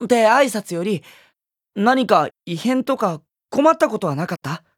って挨拶より、何か異変とか困ったことはなかった？